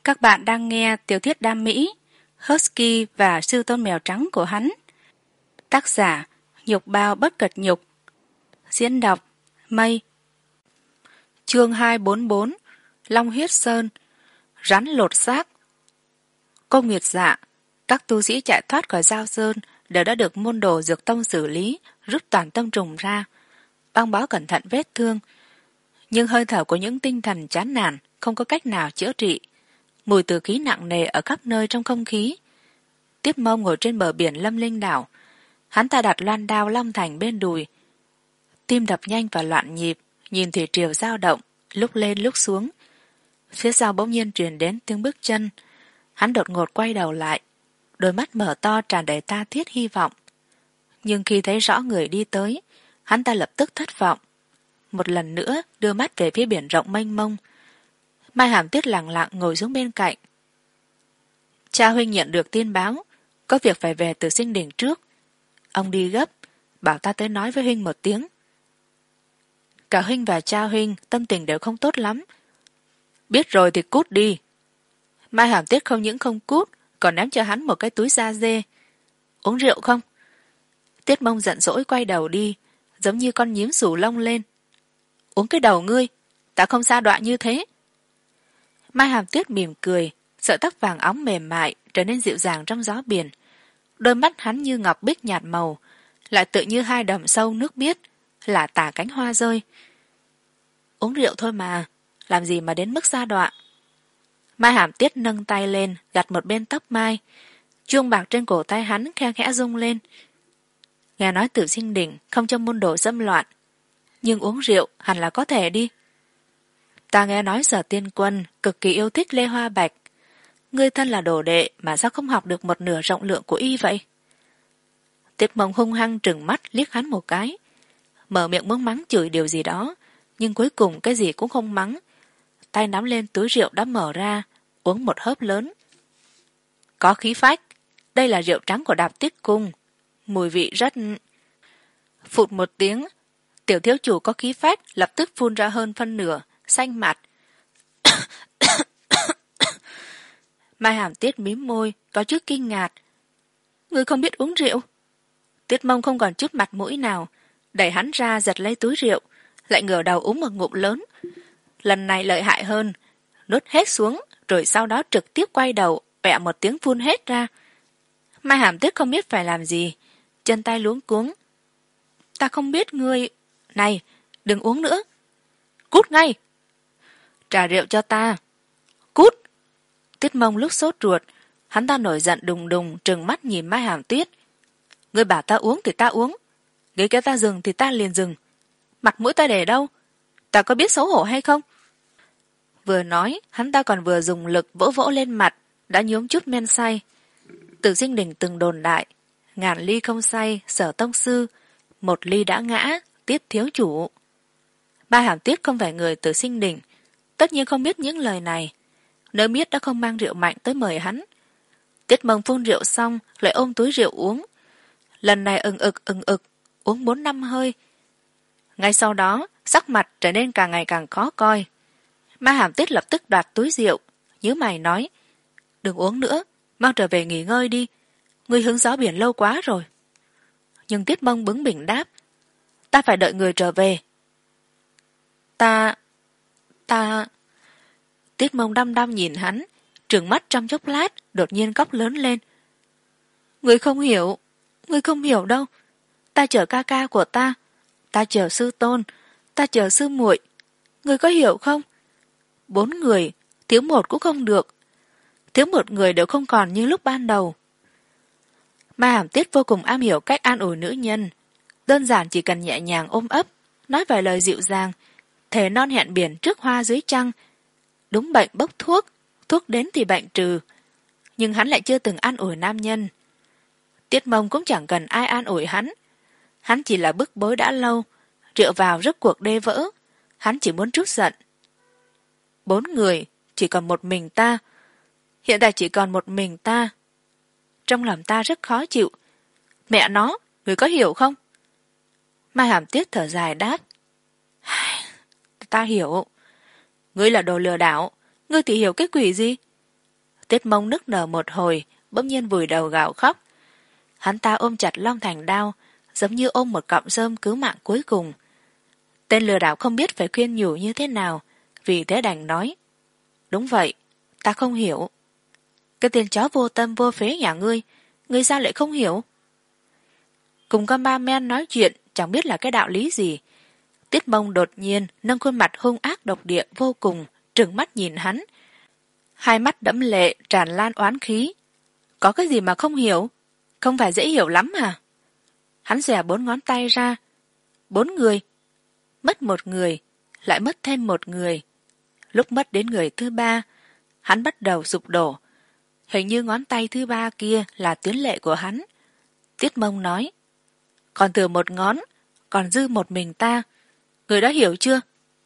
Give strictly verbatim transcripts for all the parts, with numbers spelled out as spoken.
Các bạn đang nghe tiểu thuyết đam mỹ Husky và Sư Tôn Mèo Trắng của hắn. Tác giả Nhục Bao Bất Cật Nhục. Diễn đọc Mây. Chương hai trăm bốn mươi bốn. Long Huyết Sơn. Rắn lột xác. Cô Nguyệt Dạ, các tu sĩ chạy thoát khỏi Giao Sơn đều đã được môn đồ Dược Tông xử lý, rút toàn tâm trùng ra, băng bó cẩn thận vết thương. Nhưng hơi thở của những tinh thần chán nản không có cách nào chữa trị. Mùi tử khí nặng nề ở khắp nơi trong không khí. Tiếp Mông ngồi trên bờ biển Lâm Linh đảo, hắn ta đặt loan đao long thành bên đùi, tim đập nhanh và loạn nhịp, nhìn thủy triều dao động, lúc lên lúc xuống. Phía sau bỗng nhiên truyền đến tiếng bước chân. Hắn đột ngột quay đầu lại, đôi mắt mở to tràn đầy tha thiết hy vọng. Nhưng khi thấy rõ người đi tới, hắn ta lập tức thất vọng. Một lần nữa đưa mắt về phía biển rộng mênh mông. Mai Hàm Tuyết lặng lặng ngồi xuống bên cạnh. Cha huynh nhận được tin báo, có việc phải về từ Sinh Đỉnh trước. Ông đi gấp, bảo ta tới nói với huynh một tiếng. Cả huynh và cha huynh tâm tình đều không tốt lắm. Biết rồi thì cút đi. Mai Hàm Tuyết không những không cút, còn ném cho hắn một cái túi da dê. Uống rượu không? Tiết Mông giận dỗi quay đầu đi, giống như con nhím xù lông lên. Uống cái đầu ngươi, ta không sa đọa như thế. Mai Hàm Tuyết mỉm cười, sợi tóc vàng óng mềm mại trở nên dịu dàng trong gió biển. Đôi mắt hắn như ngọc bích nhạt màu, lại tự như hai đầm sâu nước biếc, là tả cánh hoa rơi. Uống rượu thôi mà, làm gì mà đến mức sa đọa. Mai Hàm Tuyết nâng tay lên, gặt một bên tóc Mai. Chuông bạc trên cổ tay hắn khe khẽ rung lên. Nghe nói Tử Sinh Đỉnh không cho môn đồ dâm loạn, nhưng uống rượu hẳn là có thể đi. Ta nghe nói Sở Tiên Quân cực kỳ yêu thích Lê Hoa Bạch. Ngươi thân là đồ đệ mà sao không học được một nửa rộng lượng của y vậy? Tiết Mông hung hăng trừng mắt liếc hắn một cái, mở miệng muốn mắng chửi điều gì đó, nhưng cuối cùng cái gì cũng không mắng. Tay nắm lên túi rượu đã mở ra, uống một hớp lớn. Có khí phách, đây là rượu trắng của Đạp Tiết Cung, mùi vị rất... Phụt một tiếng, tiểu thiếu chủ có khí phách lập tức phun ra hơn phân nửa, xanh mặt. Mai Hàm Tuyết mím môi, có chút kinh ngạc. Ngươi không biết uống rượu? Tiết Mông không còn chút mặt mũi nào, đẩy hắn ra giật lấy túi rượu, lại ngửa đầu uống một ngụm lớn. Lần này lợi hại hơn, nuốt hết xuống, rồi sau đó trực tiếp quay đầu, bẹ một tiếng phun hết ra. Mai Hàm Tuyết không biết phải làm gì, chân tay luống cuống. Ta không biết ngươi... Này, đừng uống nữa. Cút ngay. Trả rượu cho ta. Cút. Tiết Mông lúc sốt ruột, hắn ta nổi giận đùng đùng trừng mắt nhìn Mai Hàm Tuyết. Ngươi bảo ta uống thì ta uống, ghế kéo ta dừng thì ta liền dừng. Mặt mũi ta để đâu? Ta có biết xấu hổ hay không? Vừa nói, hắn ta còn vừa dùng lực vỗ vỗ lên mặt, đã nhuốm chút men say. Tử Sinh Đỉnh từng đồn đại, ngàn ly không say, Sở tông sư, một ly đã ngã, Tiết thiếu chủ. Mai Hàm Tuyết không phải người Tử Sinh Đỉnh, tất nhiên không biết những lời này. Nếu biết đã không mang rượu mạnh tới mời hắn. Tiết Mông phun rượu xong, lại ôm túi rượu uống. Lần này ừng ực ừng ực, uống bốn năm hơi. Ngay sau đó, sắc mặt trở nên càng ngày càng khó coi. Mai Hàm Tuyết lập tức đoạt túi rượu, nhíu mày nói, đừng uống nữa, mau trở về nghỉ ngơi đi, ngươi hứng gió biển lâu quá rồi. Nhưng Tiết Mông bướng bỉnh đáp, ta phải đợi người trở về. Ta... ta... Tiết Mông đăm đăm nhìn hắn, trừng mắt trong chốc lát, đột nhiên khóc lớn lên. Ngươi không hiểu, ngươi không hiểu đâu. Ta chờ ca ca của ta, ta chờ sư tôn, ta chờ sư muội. Ngươi có hiểu không? Bốn người, thiếu một cũng không được. Thiếu một người đều không còn như lúc ban đầu. Mai Hàm Tuyết vô cùng am hiểu cách an ủi nữ nhân. Đơn giản chỉ cần nhẹ nhàng ôm ấp, nói vài lời dịu dàng, thề non hẹn biển trước hoa dưới trăng. Đúng bệnh bốc thuốc, thuốc đến thì bệnh trừ. Nhưng hắn lại chưa từng an ủi nam nhân. Tiết Mông cũng chẳng cần ai an ủi hắn. Hắn chỉ là bức bối đã lâu, rượu vào rốt cuộc đê vỡ. Hắn chỉ muốn trút giận. Bốn người, chỉ còn một mình ta. Hiện tại chỉ còn một mình ta. Trong lòng ta rất khó chịu. Mẹ nó, người có hiểu không? Mai Hàm Tuyết thở dài đáp. Ta hiểu. Ngươi là đồ lừa đảo, ngươi thì hiểu cái quỷ gì? Tiết Mông nức nở một hồi, bỗng nhiên vùi đầu gào khóc. Hắn ta ôm chặt Long Thành Đao, giống như ôm một cọng rơm cứu mạng cuối cùng. Tên lừa đảo không biết phải khuyên nhủ như thế nào, vì thế đành nói: đúng vậy, ta không hiểu. Cái tên chó vô tâm vô phế nhà ngươi, ngươi sao lại không hiểu? Cùng con ba men nói chuyện chẳng biết là cái đạo lý gì. Tiết Mông đột nhiên nâng khuôn mặt hung ác độc địa vô cùng, trừng mắt nhìn hắn. Hai mắt đẫm lệ tràn lan oán khí. Có cái gì mà không hiểu? Không phải dễ hiểu lắm à? Hắn xòe bốn ngón tay ra. Bốn người. Mất một người, lại mất thêm một người. Lúc mất đến người thứ ba, hắn bắt đầu sụp đổ. Hình như ngón tay thứ ba kia là tuyến lệ của hắn. Tiết Mông nói: còn thừa một ngón, còn dư một mình ta. Người đã hiểu chưa?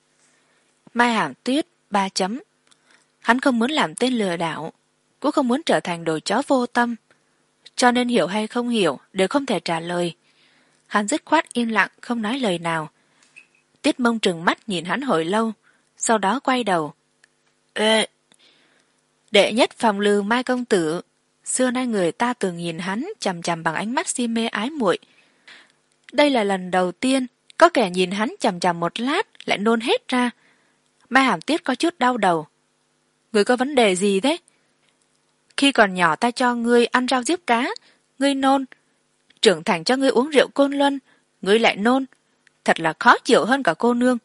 Mai Hàm Tuyết ba chấm. Hắn không muốn làm tên lừa đảo, cũng không muốn trở thành đồ chó vô tâm, cho nên hiểu hay không hiểu đều không thể trả lời. Hắn dứt khoát yên lặng không nói lời nào. Tiết Mông trừng mắt nhìn hắn hồi lâu, sau đó quay đầu. Ê! Đệ nhất phòng lư Mai công tử. Xưa nay người ta từng nhìn hắn chằm chằm bằng ánh mắt si mê ái muội. Đây là lần đầu tiên có kẻ nhìn hắn chằm chằm một lát lại nôn hết ra. Mai Hàm Tiết có chút đau đầu. Ngươi có vấn đề gì thế? Khi còn nhỏ ta cho ngươi ăn rau diếp cá, ngươi nôn. Trưởng thành cho ngươi uống rượu Côn Luân, ngươi lại nôn. Thật là khó chịu hơn cả cô nương.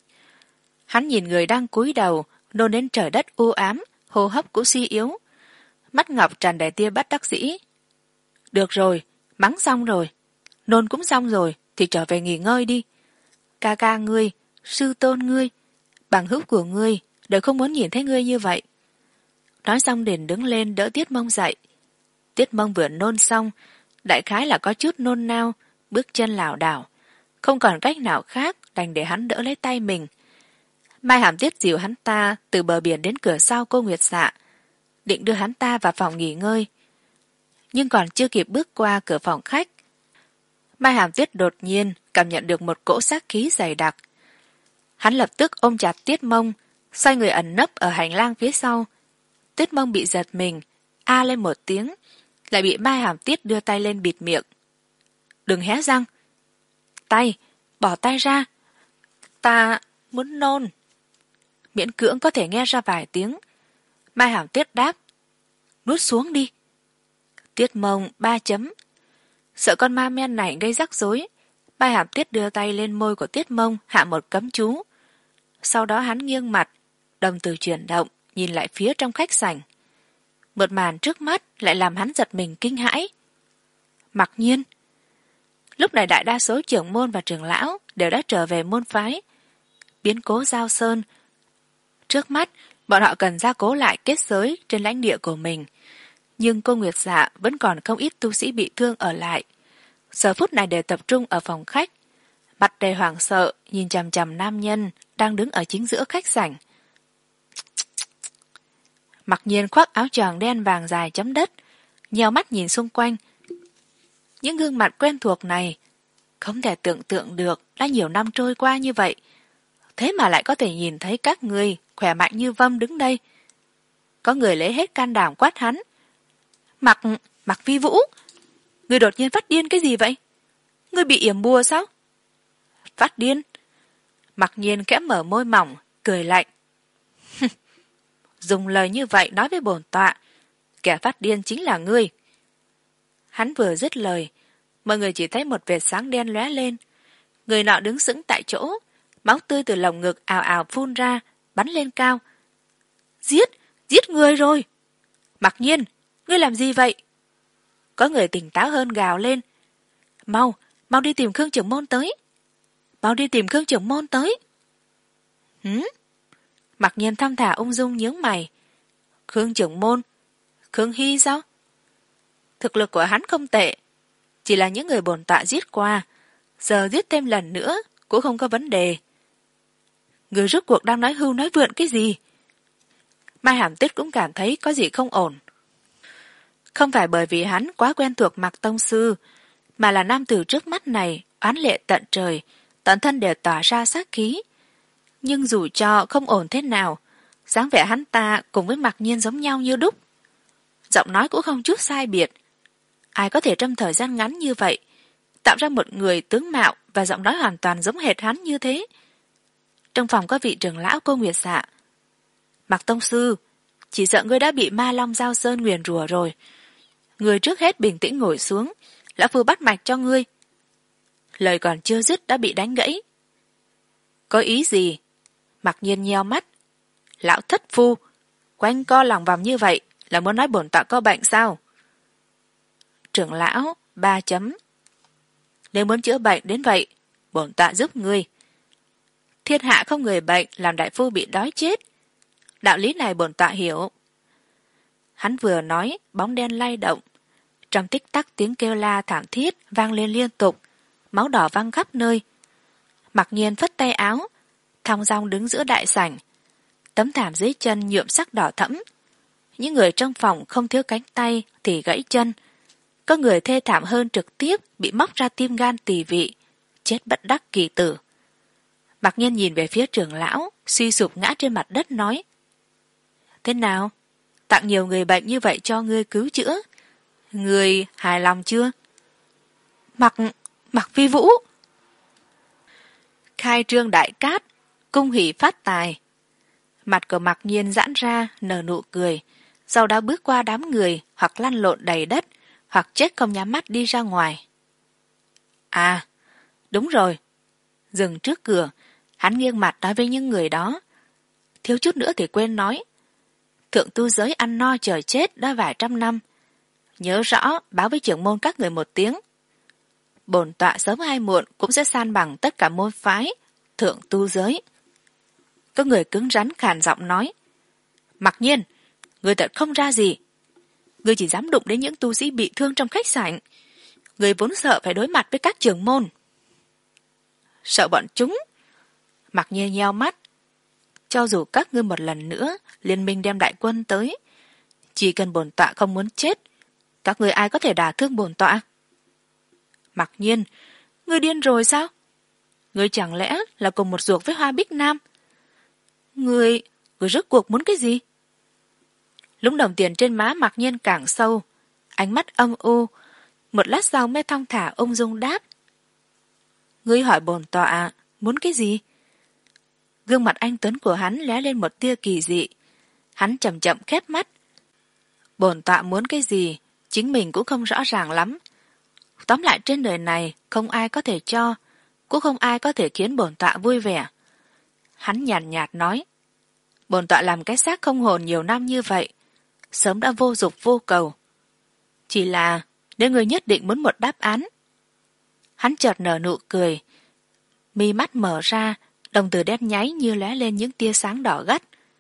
Hắn nhìn người đang cúi đầu, nôn đến trời đất u ám, hô hấp cũng suy yếu. Mắt ngọc tràn đầy tia bất đắc dĩ. Được rồi, mắng xong rồi. Nôn cũng xong rồi, thì trở về nghỉ ngơi đi. Ca ca ngươi, sư tôn ngươi, bằng hữu của ngươi đều không muốn nhìn thấy ngươi như vậy. Nói xong liền đứng lên đỡ Tiết Mông dậy. Tiết Mông vừa nôn xong, đại khái là có chút nôn nao, bước chân lảo đảo. Không còn cách nào khác đành để hắn đỡ lấy tay mình. Mai Hàm Tiết dìu hắn ta từ bờ biển đến cửa sau cô Nguyệt Dạ, định đưa hắn ta vào phòng nghỉ ngơi. Nhưng còn chưa kịp bước qua cửa phòng khách, Mai Hàm Tiết đột nhiên cảm nhận được một cỗ sát khí dày đặc. Hắn lập tức ôm chặt Tiết Mông, xoay người ẩn nấp ở hành lang phía sau. Tiết Mông bị giật mình, a lên một tiếng, lại bị Mai Hàm Tiết đưa tay lên bịt miệng. Đừng hé răng. Tay, bỏ tay ra. Ta muốn nôn. Miễn cưỡng có thể nghe ra vài tiếng. Mai Hàm Tiết đáp: nuốt xuống đi. Tiết Mông ba chấm. Sợ con ma men này gây rắc rối, Mai Hàm Tiết đưa tay lên môi của Tiết Mông hạ một cấm chú. Sau đó hắn nghiêng mặt, đồng tử chuyển động, nhìn lại phía trong khách sảnh. Một màn trước mắt lại làm hắn giật mình kinh hãi. Mặc nhiên. Lúc này đại đa số trưởng môn và trưởng lão đều đã trở về môn phái. Biến cố Giao Sơn. Trước mắt, bọn họ cần gia cố lại kết giới trên lãnh địa của mình. Nhưng cô Nguyệt Dạ vẫn còn không ít tu sĩ bị thương ở lại. Giờ phút này đều tập trung ở phòng khách. Mặt đầy hoảng sợ, nhìn chằm chằm nam nhân đang đứng ở chính giữa khách sảnh. Mặc nhiên khoác áo choàng đen vàng dài chấm đất, nheo mắt nhìn xung quanh. Những gương mặt quen thuộc này, không thể tưởng tượng được đã nhiều năm trôi qua như vậy. Thế mà lại có thể nhìn thấy các người khỏe mạnh như Vâm đứng đây. Có người lấy hết can đảm quát hắn. Mặc, Mặc Vi Vũ, người đột nhiên phát điên cái gì vậy? Người bị yểm bùa sao? Phát điên? Mặc nhiên kẽ mở môi mỏng, cười lạnh. Dùng lời như vậy nói với bổn tọa, kẻ phát điên chính là ngươi. Hắn vừa dứt lời, mọi người chỉ thấy một vệt sáng đen lóe lên. Người nọ đứng sững tại chỗ, máu tươi từ lồng ngực ào ào phun ra, bắn lên cao. Giết, giết người rồi. Mặc nhiên, ngươi làm gì vậy? Có người tỉnh táo hơn gào lên. Mau, mau đi tìm Khương trưởng môn tới. Mau đi tìm Khương trưởng môn tới. Hử? Mặc nhiên thong thả ung dung nhướng mày. Khương trưởng môn? Khương Hy sao? Thực lực của hắn không tệ, chỉ là những người bổn tọa giết qua, giờ giết thêm lần nữa cũng không có vấn đề. Người rốt cuộc đang nói hưu nói vượn cái gì? Mai Hàm Tiết cũng cảm thấy có gì không ổn. Không phải bởi vì hắn quá quen thuộc Mạc tông sư, mà là nam tử trước mắt này oán lệ tận trời, toàn thân đều tỏa ra sát khí. Nhưng dù cho không ổn thế nào, dáng vẻ hắn ta cùng với Mạc Nhiên giống nhau như đúc. giọng nói cũng không chút sai biệt. Ai có thể trong thời gian ngắn như vậy tạo ra một người tướng mạo và giọng nói hoàn toàn giống hệt hắn như thế? Trong phòng có vị trưởng lão cô Nguyệt Dạ. Mạc tông sư, chỉ sợ ngươi đã bị ma long giao sơn nguyền rủa rồi. Ngươi trước hết bình tĩnh ngồi xuống, lão phu bắt mạch cho ngươi. Lời còn chưa dứt đã bị đánh gãy. Có ý gì? Mặc Nhiên nheo mắt. Lão thất phu, quanh co lòng vòng như vậy là muốn nói bổn tọa có bệnh sao? Trưởng lão, ba chấm. Nếu muốn chữa bệnh đến vậy, bổn tọa giúp ngươi. Thiên hạ không người bệnh làm đại phu bị đói chết. Đạo lý này bổn tọa hiểu. Hắn vừa nói, bóng đen lay động. Trong tích tắc tiếng kêu la thảm thiết vang lên liên tục, máu đỏ văng khắp nơi. Mặc Nhiên phất tay áo, thong dong đứng giữa đại sảnh. Tấm thảm dưới chân nhuộm sắc đỏ thẫm. Những người trong phòng không thiếu cánh tay thì gãy chân. Có người thê thảm hơn trực tiếp bị móc ra tim gan tỳ vị, chết bất đắc kỳ tử. Mặc Nhiên nhìn về phía trưởng lão, suy sụp ngã trên mặt đất nói: Thế nào? Tặng nhiều người bệnh như vậy cho ngươi cứu chữa. Ngươi hài lòng chưa? Mặc, Mặc Vi Vũ. Khai trương đại cát, cung hỷ phát tài. Mặt của Mặc Nhiên giãn ra, nở nụ cười, sau đó bước qua đám người, hoặc lăn lộn đầy đất, hoặc chết không nhắm mắt đi ra ngoài. À, đúng rồi. Dừng trước cửa, hắn nghiêng mặt nói với những người đó. Thiếu chút nữa thì quên nói. Thượng tu giới ăn no chờ chết đã vài trăm năm. Nhớ rõ báo với trưởng môn các người một tiếng. Bổn tọa sớm hay muộn cũng sẽ san bằng tất cả môn phái thượng tu giới. Có người cứng rắn khàn giọng nói: Mặc Nhiên, người thật không ra gì. Người chỉ dám đụng đến những tu sĩ bị thương trong khách sạn. Người vốn sợ phải đối mặt với các trưởng môn. Sợ bọn chúng? Mặc Nhiên nheo mắt. Cho dù các ngươi một lần nữa liên minh đem đại quân tới, chỉ cần bổn tọa không muốn chết, các ngươi ai có thể đả thương bổn tọa? Mặc Nhiên, ngươi điên rồi sao? Ngươi chẳng lẽ là cùng một ruột với Hoa Bích Nam? Ngươi, ngươi rốt cuộc muốn cái gì? Lúng đồng tiền trên má Mặc Nhiên càng sâu, ánh mắt âm u. Một lát sau mới thong thả ung dung đáp: Ngươi hỏi bổn tọa muốn cái gì? Gương mặt anh tuấn của hắn lóe lên một tia kỳ dị. Hắn chậm chậm khép mắt. Bổn tọa muốn cái gì chính mình cũng không rõ ràng lắm. Tóm lại trên đời này không ai có thể cho, cũng không ai có thể khiến bổn tọa vui vẻ. Hắn nhàn nhạt, nhạt nói: Bổn tọa làm cái xác không hồn nhiều năm như vậy, sớm đã vô dục vô cầu. Chỉ là nếu người nhất định muốn một đáp án. Hắn chợt nở nụ cười, mi mắt mở ra, đồng tử đen nháy như lóe lên những tia sáng đỏ gắt.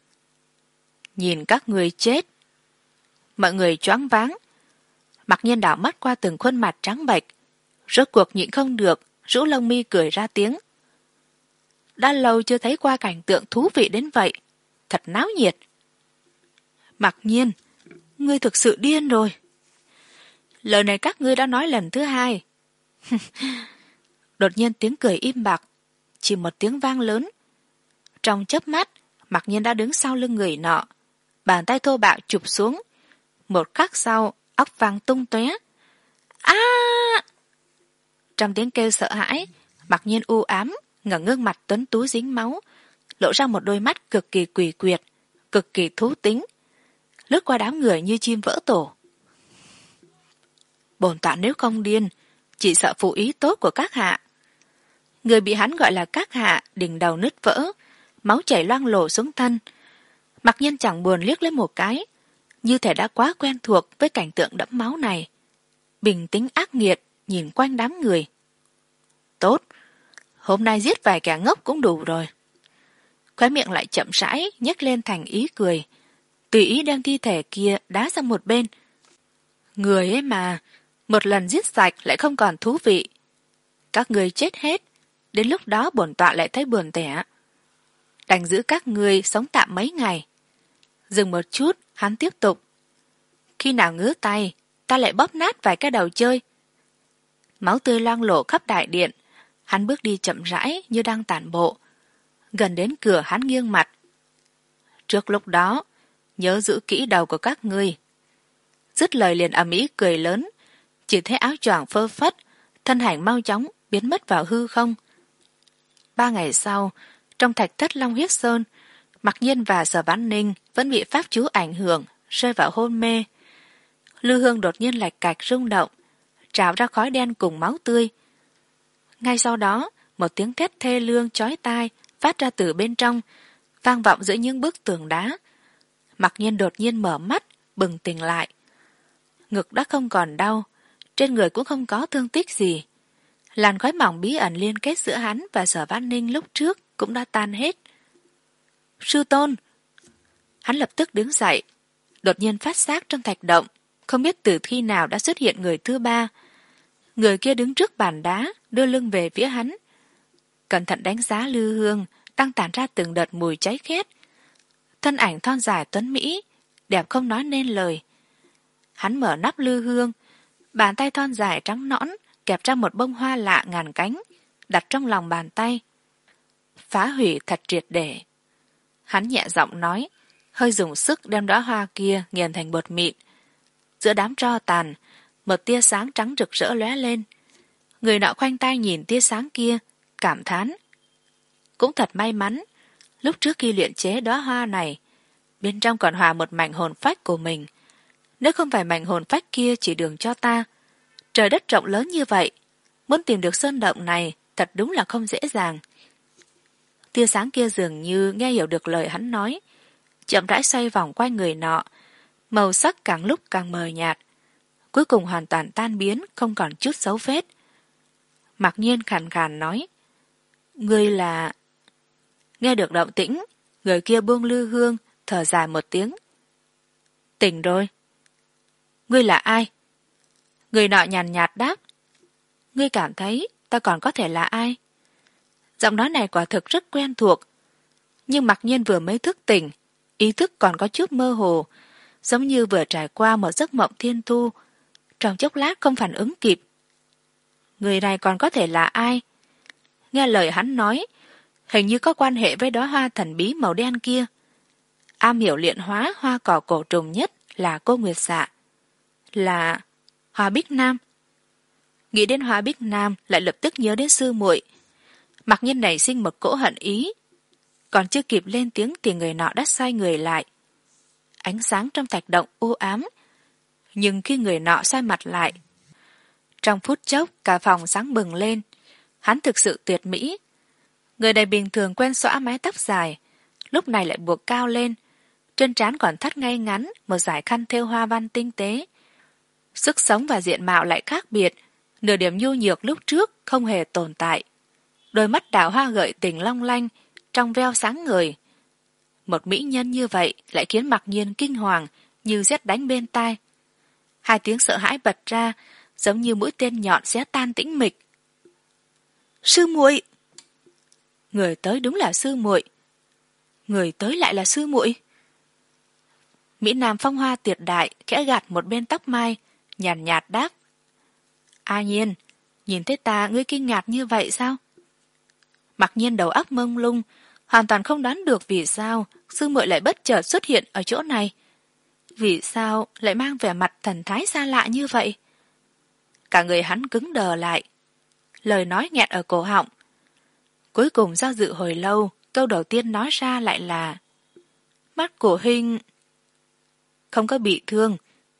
Nhìn các người chết. Mọi người choáng váng. Mặc Nhiên đảo mắt qua từng khuôn mặt trắng bệch, rốt cuộc nhịn không được, rũ lông mi cười ra tiếng. Đã lâu chưa thấy qua cảnh tượng thú vị đến vậy, thật náo nhiệt. Mặc Nhiên, ngươi thực sự điên rồi. Lời này các ngươi đã nói lần thứ hai. Đột nhiên tiếng cười im bặt, chỉ một tiếng vang lớn. Trong chớp mắt, Mặc Nhiên đã đứng sau lưng người nọ, bàn tay thô bạo chụp xuống. Một khắc sau, óc vang tung tóe. A! À! Trong tiếng kêu sợ hãi, Mặc Nhiên u ám, ngẩng gương mặt tuấn tú dính máu, lộ ra một đôi mắt cực kỳ quỷ quyệt, cực kỳ thú tính, lướt qua đám người như chim vỡ tổ. Bổn tọa nếu không điên, chỉ sợ phụ ý tốt của các hạ. Người bị hắn gọi là các hạ, đỉnh đầu nứt vỡ, máu chảy loang lổ xuống thân. Mặc Nhiên chẳng buồn liếc lên một cái, như thể đã quá quen thuộc với cảnh tượng đẫm máu này. Bình tĩnh ác nghiệt nhìn quanh đám người. Tốt, hôm nay giết vài kẻ ngốc cũng đủ rồi. Khóe miệng lại chậm rãi nhếch lên thành ý cười, tùy ý đem thi thể kia đá sang một bên. Người ấy mà, một lần giết sạch lại không còn thú vị. Các người chết hết, đến lúc đó bổn tọa lại thấy buồn tẻ. Đành giữ các người sống tạm mấy ngày. Dừng một chút, hắn tiếp tục. Khi nào ngứa tay, ta lại bóp nát vài cái đầu chơi. Máu tươi loang lổ khắp đại điện. Hắn bước đi chậm rãi như đang tản bộ. Gần đến cửa hắn nghiêng mặt. Trước lúc đó, nhớ giữ kỹ đầu của các ngươi. Dứt lời liền ầm ĩ cười lớn, chỉ thấy áo choàng phơ phất, thân ảnh mau chóng biến mất vào hư không. Ba ngày sau, trong thạch thất Long Huyết Sơn, Mặc Nhiên và Sở Vãn Ninh vẫn bị pháp chú ảnh hưởng, rơi vào hôn mê. Lư hương đột nhiên lạch cạch rung động, trào ra khói đen cùng máu tươi. Ngay sau đó, một tiếng thét thê lương chói tai phát ra từ bên trong, vang vọng giữa những bức tường đá. Mặc Nhiên đột nhiên mở mắt, bừng tỉnh lại. Ngực đã không còn đau, trên người cũng không có thương tích gì. Làn khói mỏng bí ẩn liên kết giữa hắn và Sở Vãn Ninh lúc trước cũng đã tan hết. Sư tôn! Hắn lập tức đứng dậy, đột nhiên phát giác trong thạch động, không biết từ khi nào đã xuất hiện người thứ ba. Người kia đứng trước bàn đá, đưa lưng về phía hắn. Cẩn thận đánh giá lư hương, đang tản ra từng đợt mùi cháy khét. Thân ảnh thon dài tuấn mỹ, đẹp không nói nên lời. Hắn mở nắp lư hương, bàn tay thon dài trắng nõn kẹp ra một bông hoa lạ ngàn cánh, đặt trong lòng bàn tay. Phá hủy thật triệt để. Hắn nhẹ giọng nói, hơi dùng sức đem đóa hoa kia nghiền thành bột mịn. Giữa đám tro tàn, một tia sáng trắng rực rỡ lóe lên. Người nọ khoanh tay nhìn tia sáng kia, cảm thán. Cũng thật may mắn, lúc trước khi luyện chế đóa hoa này, bên trong còn hòa một mảnh hồn phách của mình. Nếu không phải mảnh hồn phách kia chỉ đường cho ta, trời đất rộng lớn như vậy, muốn tìm được sơn động này thật đúng là không dễ dàng. Tia sáng kia dường như nghe hiểu được lời hắn nói, chậm rãi xoay vòng quanh người nọ, màu sắc càng lúc càng mờ nhạt, cuối cùng hoàn toàn tan biến, không còn chút dấu vết. Mặc Nhiên khàn khàn nói, ngươi là... Nghe được động tĩnh, người kia buông lư hương, thở dài một tiếng. Tỉnh rồi. Ngươi là ai? Người nọ nhàn nhạt đáp, ngươi cảm thấy ta còn có thể là ai? Giọng nói này quả thực rất quen thuộc, nhưng Mặc Nhiên vừa mới thức tỉnh, ý thức còn có chút mơ hồ, giống như vừa trải qua một giấc mộng thiên thu, trong chốc lát không phản ứng kịp. Người này còn có thể là ai? Nghe lời hắn nói, hình như có quan hệ với đóa hoa thần bí màu đen kia. Am hiểu luyện hóa hoa cỏ cổ trùng nhất là cô Nguyệt Dạ. Là Hoa Bích Nam. Nghĩ đến Hoa Bích Nam lại lập tức nhớ đến sư muội. Mặc Nhiên nảy sinh một cỗ hận ý. Còn chưa kịp lên tiếng thì người nọ đã xoay người lại. Ánh sáng trong thạch động u ám. Nhưng khi người nọ xoay mặt lại, trong phút chốc cả phòng sáng bừng lên. Hắn thực sự tuyệt mỹ. Người này bình thường quen xõa mái tóc dài, lúc này lại buộc cao lên. Trên trán còn thắt ngay ngắn một dải khăn thêu hoa văn tinh tế. Sức sống và diện mạo lại khác biệt, nửa điểm nhu nhược lúc trước không hề tồn tại. Đôi mắt đào hoa gợi tình long lanh, trong veo sáng ngời. Một mỹ nhân như vậy lại khiến Mặc Nhiên kinh hoàng như sét đánh bên tai. Hai tiếng sợ hãi bật ra, giống như mũi tên nhọn xé tan tĩnh mịch. Sư muội! Người tới đúng là sư muội. Người tới lại là sư muội. Mỹ Nam phong hoa tuyệt đại khẽ gạt một bên tóc mai, nhàn nhạt, nhạt đáp. A Nhiên, nhìn thấy ta ngươi kinh ngạc như vậy sao? Mặc Nhiên đầu óc mông lung, hoàn toàn không đoán được vì sao sư muội lại bất chợt xuất hiện ở chỗ này. Vì sao lại mang vẻ mặt thần thái xa lạ như vậy? Cả người hắn cứng đờ lại, lời nói nghẹt ở cổ họng. Cuối cùng do dự hồi lâu, câu đầu tiên nói ra lại là: mắt của huynh không có bị thương.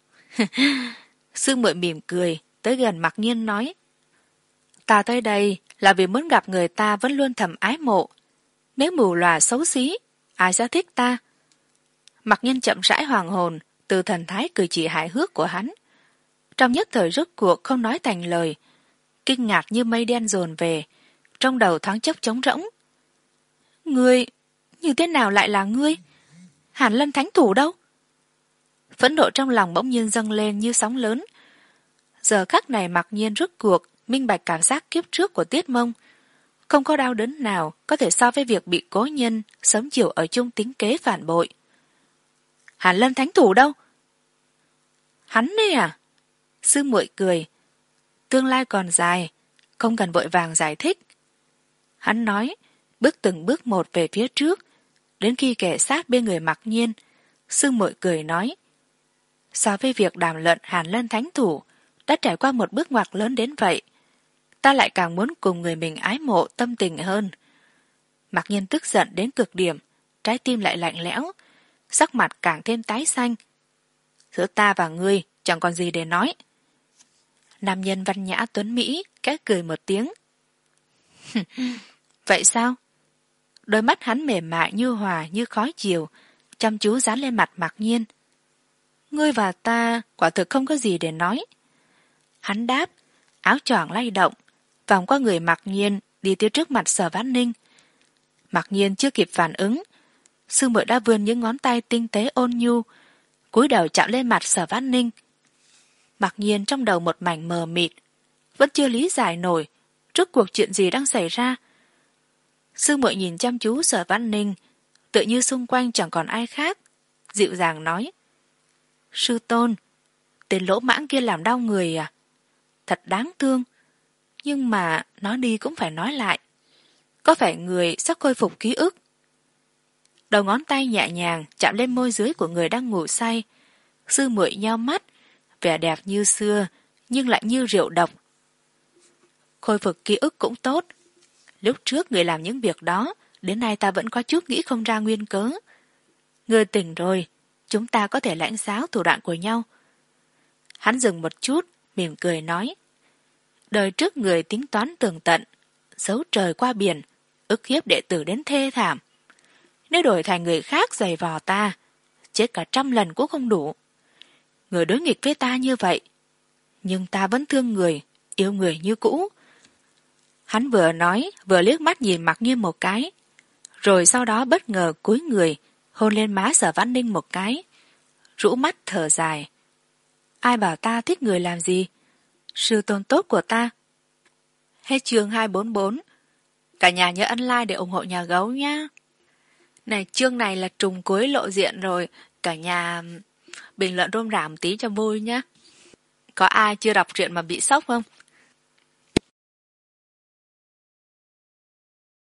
Sư muội mỉm cười, tới gần Mặc Nhiên nói: ta tới đây là vì muốn gặp người ta vẫn luôn thầm ái mộ. Nếu mù lòa xấu xí, ai sẽ thích ta? Mặc Nhiên chậm rãi hoàng hồn từ thần thái cử chỉ hài hước của hắn. Trong nhất thời rốt cuộc không nói thành lời, kinh ngạc như mây đen dồn về, trong đầu thoáng chốc trống rỗng. Ngươi, như thế nào lại là ngươi? Hàn Lân thánh thủ đâu? Phẫn nộ trong lòng bỗng nhiên dâng lên như sóng lớn. Giờ khắc này Mặc Nhiên rốt cuộc minh bạch cảm giác kiếp trước của Tiết Mông. Không có đau đớn nào có thể so với việc bị cố nhân sớm chiều ở chung tính kế phản bội. Hàn Lân thánh thủ đâu? Hắn đây à? Sư muội cười. Tương lai còn dài, không cần vội vàng giải thích. Hắn nói, bước từng bước một về phía trước, đến khi kẻ sát bên người Mặc Nhiên. Sư muội cười nói: So với việc đàm luận Hàn Lân thánh thủ, đã trải qua một bước ngoặt lớn đến vậy, ta lại càng muốn cùng người mình ái mộ tâm tình hơn. Mặc nhiên tức giận đến cực điểm, trái tim lại lạnh lẽo, sắc mặt càng thêm tái xanh. Giữa ta và ngươi chẳng còn gì để nói. Nam nhân văn nhã tuấn Mỹ khẽ cười một tiếng. Vậy sao? Đôi mắt hắn mềm mại như hòa như khói chiều, chăm chú dán lên mặt Mặc Nhiên. Ngươi và ta quả thực không có gì để nói. Hắn đáp, áo choàng lay động, vòng qua người Mặc Nhiên đi tới trước mặt Sở Vãn Ninh. Mặc Nhiên chưa kịp phản ứng, sư muội đã vươn những ngón tay tinh tế ôn nhu, cúi đầu chạm lên mặt Sở Vãn Ninh. Mặc Nhiên trong đầu một mảnh mờ mịt, vẫn chưa lý giải nổi rốt cuộc chuyện gì đang xảy ra. Sư muội nhìn chăm chú Sở Vãn Ninh, tự như xung quanh chẳng còn ai khác, dịu dàng nói: Sư tôn, tên lỗ mãng kia làm đau người à? Thật đáng thương, nhưng mà nói đi cũng phải nói lại. Có phải người sắp khôi phục ký ức? Đầu ngón tay nhẹ nhàng chạm lên môi dưới của người đang ngủ say. Sư muội nheo mắt, vẻ đẹp như xưa nhưng lại như rượu độc. Khôi phục ký ức cũng tốt. Lúc trước người làm những việc đó, đến nay ta vẫn có chút nghĩ không ra nguyên cớ. Người tỉnh rồi, chúng ta có thể lãnh giáo thủ đoạn của nhau. Hắn dừng một chút, mỉm cười nói: Đời trước người tính toán tường tận, giấu trời qua biển, ức hiếp đệ tử đến thê thảm. Nếu đổi thành người khác giày vò ta, chết cả trăm lần cũng không đủ. Người đối nghịch với ta như vậy, nhưng ta vẫn thương người, yêu người như cũ. Hắn vừa nói vừa liếc mắt nhìn Mặc Nhiên một cái, rồi sau đó bất ngờ cúi người hôn lên má Sở Vãn Ninh một cái, rũ mắt thở dài. Ai bảo ta thích người làm gì? Sư tôn tốt của ta. Hết chương hai bốn bốn. Cả nhà nhớ ấn like để ủng hộ nhà gấu nha. Này, chương này là trùng cuối lộ diện rồi, cả nhà bình luận rôm rả một tí cho vui nhé. Có ai chưa đọc truyện mà bị sốc không?